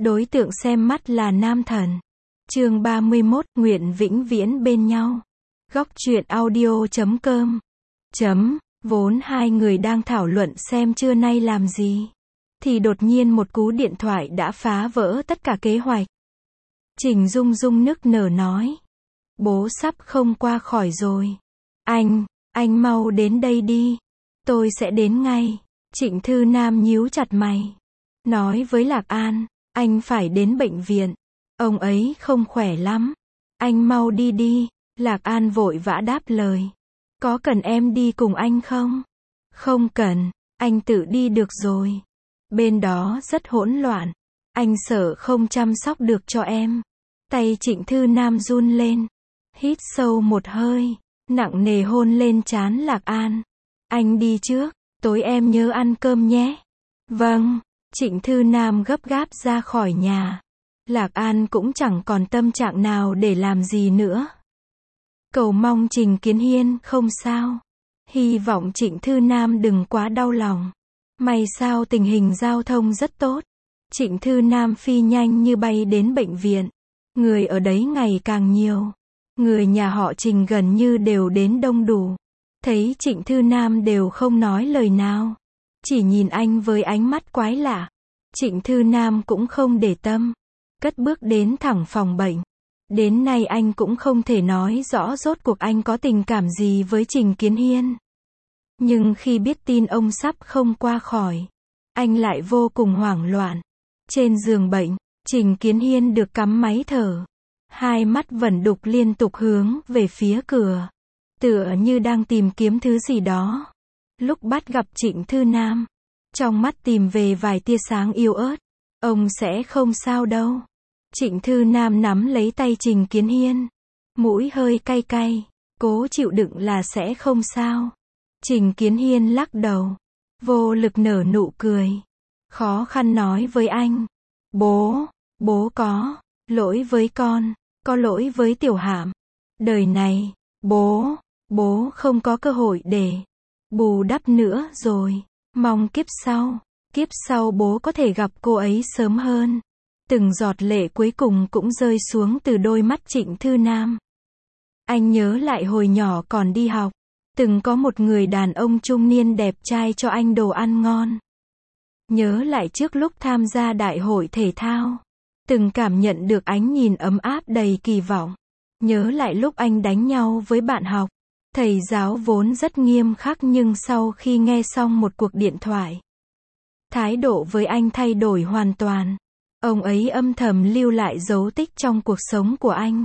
Đối tượng xem mắt là nam thần. Chương 31, nguyện vĩnh viễn bên nhau. Góc truyện audio.com. Vốn hai người đang thảo luận xem trưa nay làm gì, thì đột nhiên một cú điện thoại đã phá vỡ tất cả kế hoạch. Trình Dung Dung nức nở nói. Bố sắp không qua khỏi rồi. Anh mau đến đây đi. Tôi sẽ đến ngay. Trịnh Thư Nam nhíu chặt mày. Nói với Lạc An, anh phải đến bệnh viện. Ông ấy không khỏe lắm. Anh mau đi đi. Lạc An vội vã đáp lời. Có cần em đi cùng anh không? Không cần, anh tự đi được rồi. Bên đó rất hỗn loạn. Anh sợ không chăm sóc được cho em. Tay Trịnh Thư Nam run lên. Hít sâu một hơi, nặng nề hôn lên trán Lạc An. Anh đi trước, tối em nhớ ăn cơm nhé. Vâng. Trịnh Thư Nam gấp gáp ra khỏi nhà. Lạc An cũng chẳng còn tâm trạng nào để làm gì nữa. Cầu mong Trình Kiến Hiên không sao. Hy vọng Trịnh Thư Nam đừng quá đau lòng. May sao tình hình giao thông rất tốt. Trịnh Thư Nam phi nhanh như bay đến bệnh viện. Người ở đấy ngày càng nhiều. Người nhà họ Trình gần như đều đến đông đủ. Thấy Trịnh Thư Nam đều không nói lời nào. Chỉ nhìn anh với ánh mắt quái lạ. Trịnh Thư Nam cũng không để tâm. Cất bước đến thẳng phòng bệnh. Đến nay anh cũng không thể nói rõ rốt cuộc anh có tình cảm gì với Trình Kiến Hiên. Nhưng khi biết tin ông sắp không qua khỏi, anh lại vô cùng hoảng loạn. Trên giường bệnh, Trình Kiến Hiên được cắm máy thở. Hai mắt vẩn đục liên tục hướng về phía cửa. Tựa như đang tìm kiếm thứ gì đó. Lúc bắt gặp Trịnh Thư Nam, trong mắt tìm về vài tia sáng yếu ớt. Ông sẽ không sao đâu. Trịnh Thư Nam nắm lấy tay Trình Kiến Hiên. Mũi hơi cay cay. Cố chịu đựng là sẽ không sao. Trình Kiến Hiên lắc đầu. Vô lực nở nụ cười. Khó khăn nói với anh. Bố có lỗi với con. Có lỗi với Tiểu Hạm. Đời này, bố không có cơ hội để bù đắp nữa rồi. Mong kiếp sau bố có thể gặp cô ấy sớm hơn. Từng giọt lệ cuối cùng cũng rơi xuống từ đôi mắt Trịnh Thư Nam. Anh nhớ lại hồi nhỏ còn đi học. Từng có một người đàn ông trung niên đẹp trai cho anh đồ ăn ngon. Nhớ lại trước lúc tham gia đại hội thể thao. Từng cảm nhận được ánh nhìn ấm áp đầy kỳ vọng. Nhớ lại lúc anh đánh nhau với bạn học. Thầy giáo vốn rất nghiêm khắc nhưng sau khi nghe xong một cuộc điện thoại, thái độ với anh thay đổi hoàn toàn. Ông ấy âm thầm lưu lại dấu tích trong cuộc sống của anh.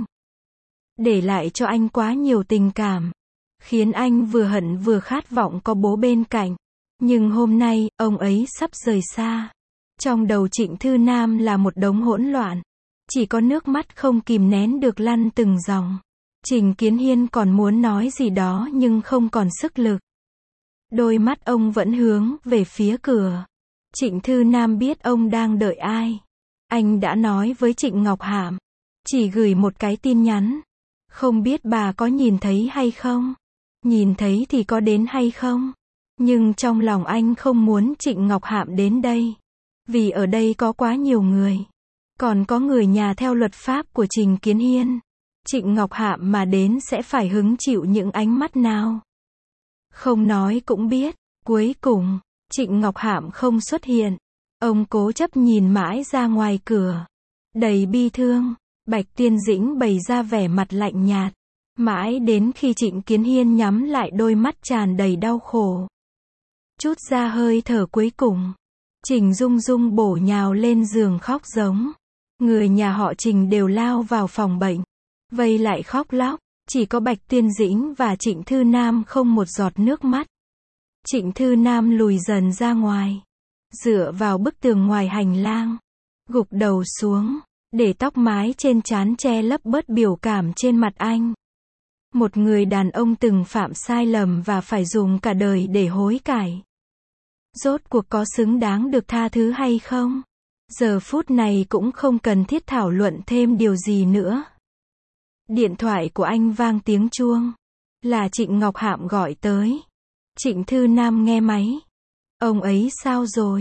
Để lại cho anh quá nhiều tình cảm. Khiến anh vừa hận vừa khát vọng có bố bên cạnh. Nhưng hôm nay, ông ấy sắp rời xa. Trong đầu Trịnh Thư Nam là một đống hỗn loạn. Chỉ có nước mắt không kìm nén được lăn từng dòng. Trình Kiến Hiên còn muốn nói gì đó nhưng không còn sức lực. Đôi mắt ông vẫn hướng về phía cửa. Trịnh Thư Nam biết ông đang đợi ai. Anh đã nói với Trịnh Ngọc Hạm. Chỉ gửi một cái tin nhắn. Không biết bà có nhìn thấy hay không? Nhìn thấy thì có đến hay không? Nhưng trong lòng anh không muốn Trịnh Ngọc Hạm đến đây. Vì ở đây có quá nhiều người. Còn có người nhà theo luật pháp của Trình Kiến Hiên. Trịnh Ngọc Hạm mà đến sẽ phải hứng chịu những ánh mắt nào? Không nói cũng biết. Cuối cùng, Trịnh Ngọc Hạm không xuất hiện. Ông cố chấp nhìn mãi ra ngoài cửa. Đầy bi thương, Bạch Tiên Dĩnh bày ra vẻ mặt lạnh nhạt. Mãi đến khi Trịnh Kiến Hiên nhắm lại đôi mắt tràn đầy đau khổ. Chút ra hơi thở cuối cùng. Trình Dung Dung bổ nhào lên giường khóc giống. Người nhà họ Trình đều lao vào phòng bệnh. Vây lại khóc lóc. Chỉ có Bạch Tiên Dĩnh và Trịnh Thư Nam không một giọt nước mắt. Trịnh Thư Nam lùi dần ra ngoài. Dựa vào bức tường ngoài hành lang. Gục đầu xuống. Để tóc mái trên trán che lấp bớt biểu cảm trên mặt anh. Một người đàn ông từng phạm sai lầm và phải dùng cả đời để hối cải. Rốt cuộc có xứng đáng được tha thứ hay không? Giờ phút này cũng không cần thiết thảo luận thêm điều gì nữa. Điện thoại của anh vang tiếng chuông. Là Trịnh Ngọc Hạm gọi tới. Trịnh Thư Nam nghe máy. Ông ấy sao rồi?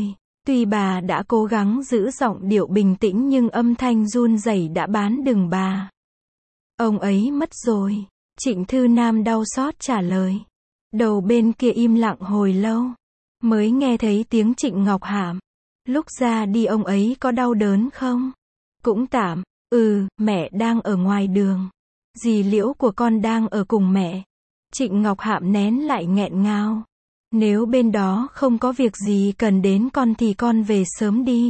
Tuy bà đã cố gắng giữ giọng điệu bình tĩnh nhưng âm thanh run rẩy đã bán đừng bà. Ông ấy mất rồi. Trịnh Thư Nam đau xót trả lời. Đầu bên kia im lặng hồi lâu. Mới nghe thấy tiếng Trịnh Ngọc Hạm. Lúc ra đi ông ấy có đau đớn không? Cũng tạm. Mẹ đang ở ngoài đường. Dì Liễu của con đang ở cùng mẹ. Trịnh Ngọc Hạm nén lại nghẹn ngào. Nếu bên đó không có việc gì cần đến con thì con về sớm đi.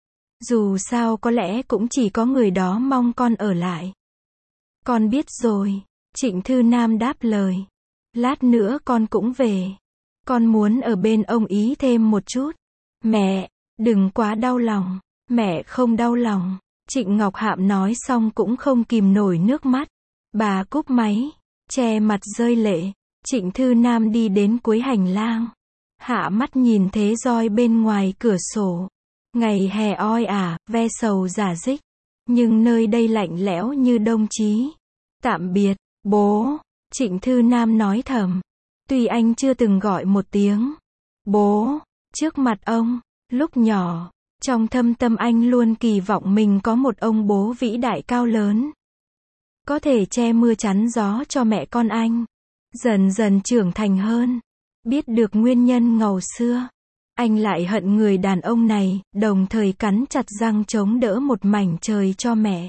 Dù sao có lẽ cũng chỉ có người đó mong con ở lại. Con biết rồi. Trịnh Thư Nam đáp lời. Lát nữa con cũng về. Con muốn ở bên ông ý thêm một chút. Mẹ, đừng quá đau lòng. Mẹ không đau lòng. Trịnh Ngọc Hạm nói xong cũng không kìm nổi nước mắt. Bà cúp máy, che mặt rơi lệ. Trịnh Thư Nam đi đến cuối hành lang. Hạ mắt nhìn thế roi bên ngoài cửa sổ. Ngày hè oi ả, ve sầu rả rích. Nhưng nơi đây lạnh lẽo như đông chí. Tạm biệt, bố. Trịnh Thư Nam nói thầm. Tuy anh chưa từng gọi một tiếng bố trước mặt ông, lúc nhỏ, trong thâm tâm anh luôn kỳ vọng mình có một ông bố vĩ đại cao lớn. Có thể che mưa chắn gió cho mẹ con anh. Dần dần trưởng thành hơn. Biết được nguyên nhân ngầu xưa. Anh lại hận người đàn ông này, đồng thời cắn chặt răng chống đỡ một mảnh trời cho mẹ.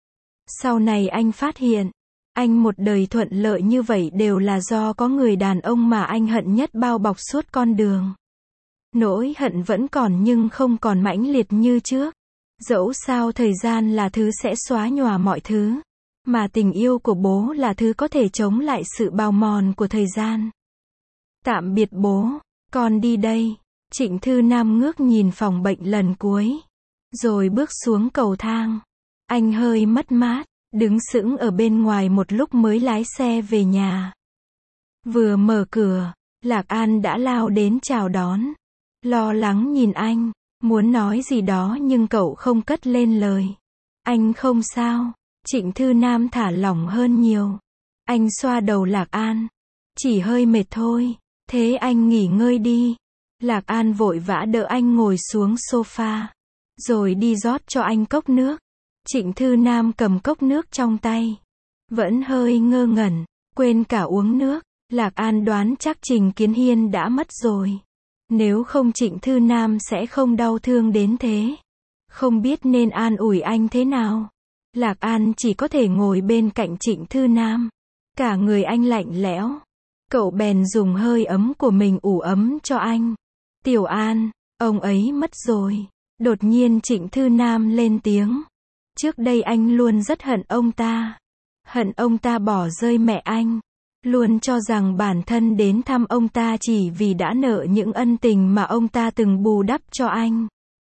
Sau này anh phát hiện, anh một đời thuận lợi như vậy đều là do có người đàn ông mà anh hận nhất bao bọc suốt con đường. Nỗi hận vẫn còn nhưng không còn mãnh liệt như trước. Dẫu sao thời gian là thứ sẽ xóa nhòa mọi thứ. Mà tình yêu của bố là thứ có thể chống lại sự bào mòn của thời gian. Tạm biệt bố, con đi đây. Trịnh Thư Nam ngước nhìn phòng bệnh lần cuối. Rồi bước xuống cầu thang. Anh hơi mất mát, đứng sững ở bên ngoài một lúc mới lái xe về nhà. Vừa mở cửa, Lạc An đã lao đến chào đón. Lo lắng nhìn anh, muốn nói gì đó nhưng cậu không cất lên lời. Anh không sao. Trịnh Thư Nam thả lỏng hơn nhiều. Anh xoa đầu Lạc An. Chỉ hơi mệt thôi. Thế anh nghỉ ngơi đi. Lạc An vội vã đỡ anh ngồi xuống sofa. Rồi đi rót cho anh cốc nước. Trịnh Thư Nam cầm cốc nước trong tay. Vẫn hơi ngơ ngẩn, quên cả uống nước. Lạc An đoán chắc Trình Kiến Hiên đã mất rồi. Nếu không Trịnh Thư Nam sẽ không đau thương đến thế. Không biết nên an ủi anh thế nào. Lạc An chỉ có thể ngồi bên cạnh Trịnh Thư Nam. Cả người anh lạnh lẽo. Cậu bèn dùng hơi ấm của mình ủ ấm cho anh. Tiểu An, ông ấy mất rồi. Đột nhiên Trịnh Thư Nam lên tiếng. Trước đây anh luôn rất hận ông ta. Hận ông ta bỏ rơi mẹ anh. Luôn cho rằng bản thân đến thăm ông ta chỉ vì đã nợ những ân tình mà ông ta từng bù đắp cho anh.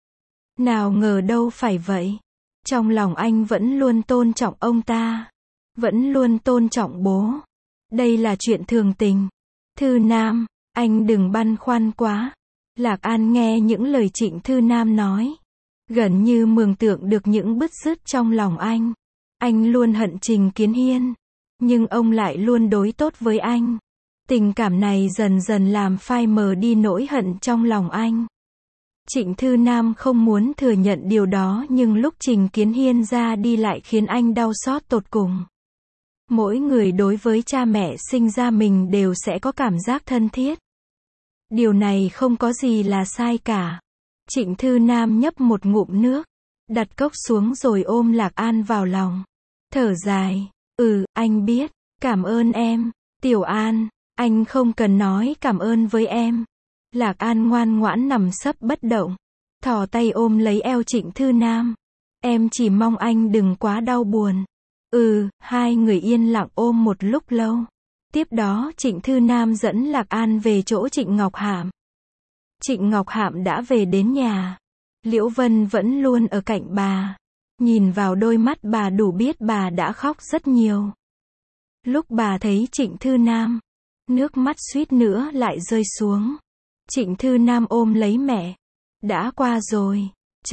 Nào ngờ đâu phải vậy. Trong lòng anh vẫn luôn tôn trọng ông ta. Vẫn luôn tôn trọng bố. Đây là chuyện thường tình. Thư Nam, anh đừng băn khoăn quá. Lạc An nghe những lời Trịnh Thư Nam nói. Gần như mường tượng được những bứt rứt trong lòng anh. Anh luôn hận Trình Kiến Hiên. Nhưng ông lại luôn đối tốt với anh. Tình cảm này dần dần làm phai mờ đi nỗi hận trong lòng anh. Trịnh Thư Nam không muốn thừa nhận điều đó nhưng lúc Trình Kiến Hiên ra đi lại khiến anh đau xót tột cùng. Mỗi người đối với cha mẹ sinh ra mình đều sẽ có cảm giác thân thiết. Điều này không có gì là sai cả. Trịnh Thư Nam nhấp một ngụm nước, đặt cốc xuống rồi ôm Lạc An vào lòng. Thở dài, anh biết, cảm ơn em, Tiểu An, anh không cần nói cảm ơn với em. Lạc An ngoan ngoãn nằm sấp bất động, thò tay ôm lấy eo Trịnh Thư Nam. Em chỉ mong anh đừng quá đau buồn. Hai người yên lặng ôm một lúc lâu. Tiếp đó Trịnh Thư Nam dẫn Lạc An về chỗ Trịnh Ngọc Hạm. Trịnh Ngọc Hạm đã về đến nhà. Liễu Vân vẫn luôn ở cạnh bà. Nhìn vào đôi mắt bà đủ biết bà đã khóc rất nhiều. Lúc bà thấy Trịnh Thư Nam, nước mắt suýt nữa lại rơi xuống. Trịnh Thư Nam ôm lấy mẹ. Đã qua rồi.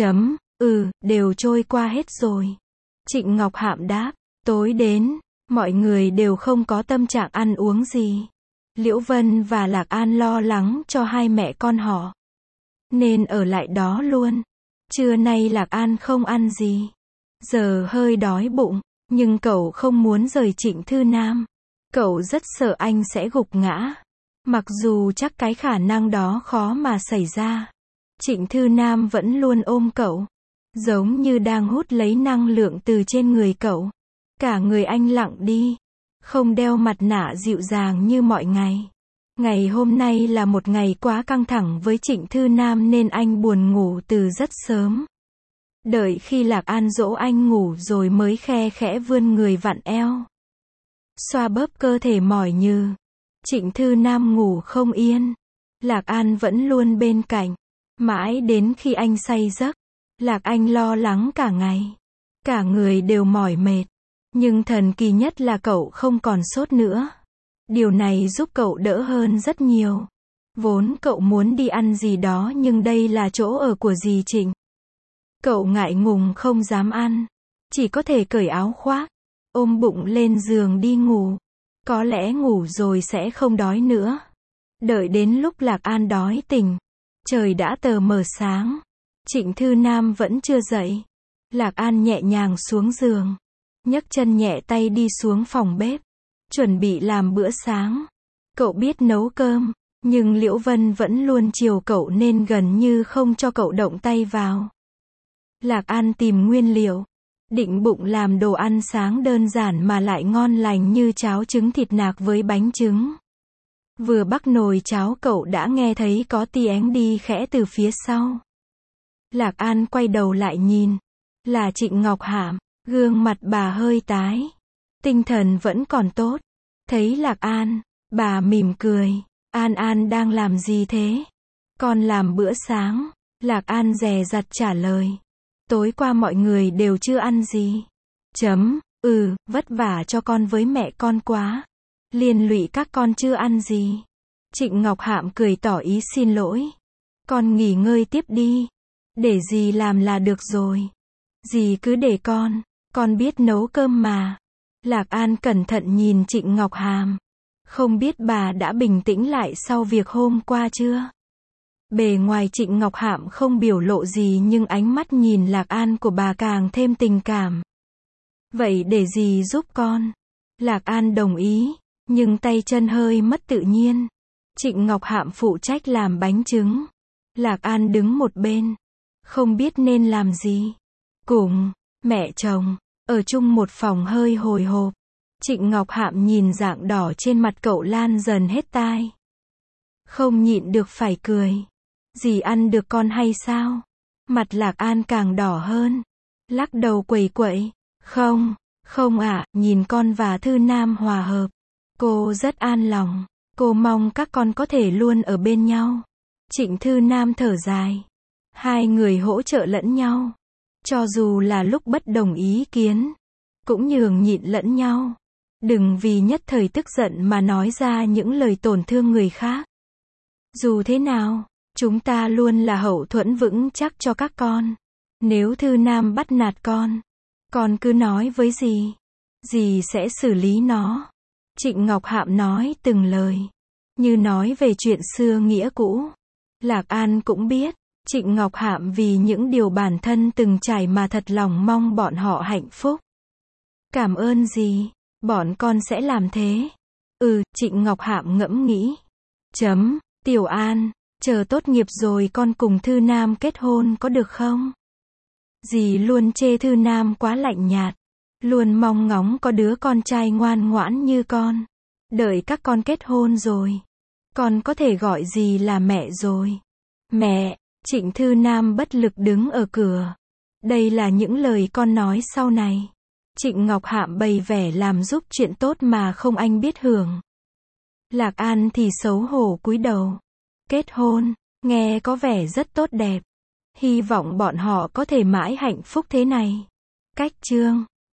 Đều trôi qua hết rồi. Trịnh Ngọc Hạm đáp. Tối đến, mọi người đều không có tâm trạng ăn uống gì. Liễu Vân và Lạc An lo lắng cho hai mẹ con họ. nên ở lại đó luôn. Trưa nay Lạc An không ăn gì. Giờ hơi đói bụng, nhưng cậu không muốn rời Trịnh Thư Nam. Cậu rất sợ anh sẽ gục ngã. Mặc dù chắc cái khả năng đó khó mà xảy ra. Trịnh Thư Nam vẫn luôn ôm cậu, giống như đang hút lấy năng lượng từ trên người cậu. Cả người anh lặng đi, không đeo mặt nạ dịu dàng như mọi ngày. Ngày hôm nay là một ngày quá căng thẳng với Trịnh Thư Nam nên anh buồn ngủ từ rất sớm. Đợi khi Lạc An dỗ anh ngủ rồi mới khe khẽ vươn người vặn eo, xoa bóp cơ thể mỏi nhừ. Trịnh Thư Nam ngủ không yên. Lạc An vẫn luôn bên cạnh. Mãi đến khi anh say giấc, Lạc Anh lo lắng cả ngày. Cả người đều mỏi mệt. Nhưng thần kỳ nhất là cậu không còn sốt nữa. Điều này giúp cậu đỡ hơn rất nhiều. Vốn cậu muốn đi ăn gì đó nhưng đây là chỗ ở của dì Trịnh. Cậu ngại ngùng không dám ăn. Chỉ có thể cởi áo khoác, ôm bụng lên giường đi ngủ. Có lẽ ngủ rồi sẽ không đói nữa. Đợi đến lúc Lạc An đói tỉnh, trời đã tờ mờ sáng. Trịnh Thư Nam vẫn chưa dậy. Lạc An nhẹ nhàng xuống giường, nhấc chân nhẹ tay đi xuống phòng bếp, chuẩn bị làm bữa sáng. Cậu biết nấu cơm, nhưng Liễu Vân vẫn luôn chiều cậu nên gần như không cho cậu động tay vào. Lạc An tìm nguyên liệu, định bụng làm đồ ăn sáng đơn giản mà lại ngon lành như cháo trứng thịt nạc với bánh trứng. Vừa bắc nồi cháo cậu đã nghe thấy có tiếng đi khẽ từ phía sau. Lạc An quay đầu lại nhìn. Là Trịnh Ngọc Hạm. Gương mặt bà hơi tái. Tinh thần vẫn còn tốt. Thấy Lạc An, bà mỉm cười. An An đang làm gì thế? Con làm bữa sáng. Lạc An dè dặt trả lời. Tối qua mọi người đều chưa ăn gì. Vất vả cho con với mẹ con quá. Liên lụy các con chưa ăn gì. Trịnh Ngọc Hạm cười tỏ ý xin lỗi. Con nghỉ ngơi tiếp đi. Để dì làm là được rồi. Dì cứ để con biết nấu cơm mà. Lạc An cẩn thận nhìn Trịnh Ngọc Hàm. Không biết bà đã bình tĩnh lại sau việc hôm qua chưa? Bề ngoài Trịnh Ngọc Hạm không biểu lộ gì nhưng ánh mắt nhìn Lạc An của bà càng thêm tình cảm. Vậy để dì giúp con. Lạc An đồng ý, nhưng tay chân hơi mất tự nhiên. Trịnh Ngọc Hạm phụ trách làm bánh trứng. Lạc An đứng một bên, không biết nên làm gì. Cùng mẹ chồng ở chung một phòng hơi hồi hộp. Trịnh Ngọc Hạm nhìn dạng đỏ trên mặt cậu lan dần hết tai. Không nhịn được phải cười. Dì ăn được con hay sao? Mặt Lạc An càng đỏ hơn. Lắc đầu quẩy quậy. Không ạ, nhìn con và Thư Nam hòa hợp. Cô rất an lòng. Cô mong các con có thể luôn ở bên nhau. Trịnh Thư Nam thở dài. Hai người hỗ trợ lẫn nhau. Cho dù là lúc bất đồng ý kiến, cũng nhường nhịn lẫn nhau. Đừng vì nhất thời tức giận mà nói ra những lời tổn thương người khác. Dù thế nào, chúng ta luôn là hậu thuẫn vững chắc cho các con. Nếu Thư Nam bắt nạt con cứ nói với dì sẽ xử lý nó. Trịnh Ngọc Hạm nói từng lời, như nói về chuyện xưa nghĩa cũ. Lạc An cũng biết, Trịnh Ngọc Hạm vì những điều bản thân từng trải mà thật lòng mong bọn họ hạnh phúc. Cảm ơn dì, bọn con sẽ làm thế. Trịnh Ngọc Hạm ngẫm nghĩ. Tiểu An, chờ tốt nghiệp rồi con cùng Thư Nam kết hôn có được không? Dì luôn chê Thư Nam quá lạnh nhạt, luôn mong ngóng có đứa con trai ngoan ngoãn như con. Đợi các con kết hôn rồi, con có thể gọi dì là mẹ rồi. Mẹ, Trịnh Thư Nam bất lực đứng ở cửa. Đây là những lời con nói sau này. Trịnh Ngọc Hạm bày vẻ làm giúp chuyện tốt mà không anh biết hưởng. Lạc An thì xấu hổ cúi đầu. Kết hôn, nghe có vẻ rất tốt đẹp. Hy vọng bọn họ có thể mãi hạnh phúc thế này. Cách chương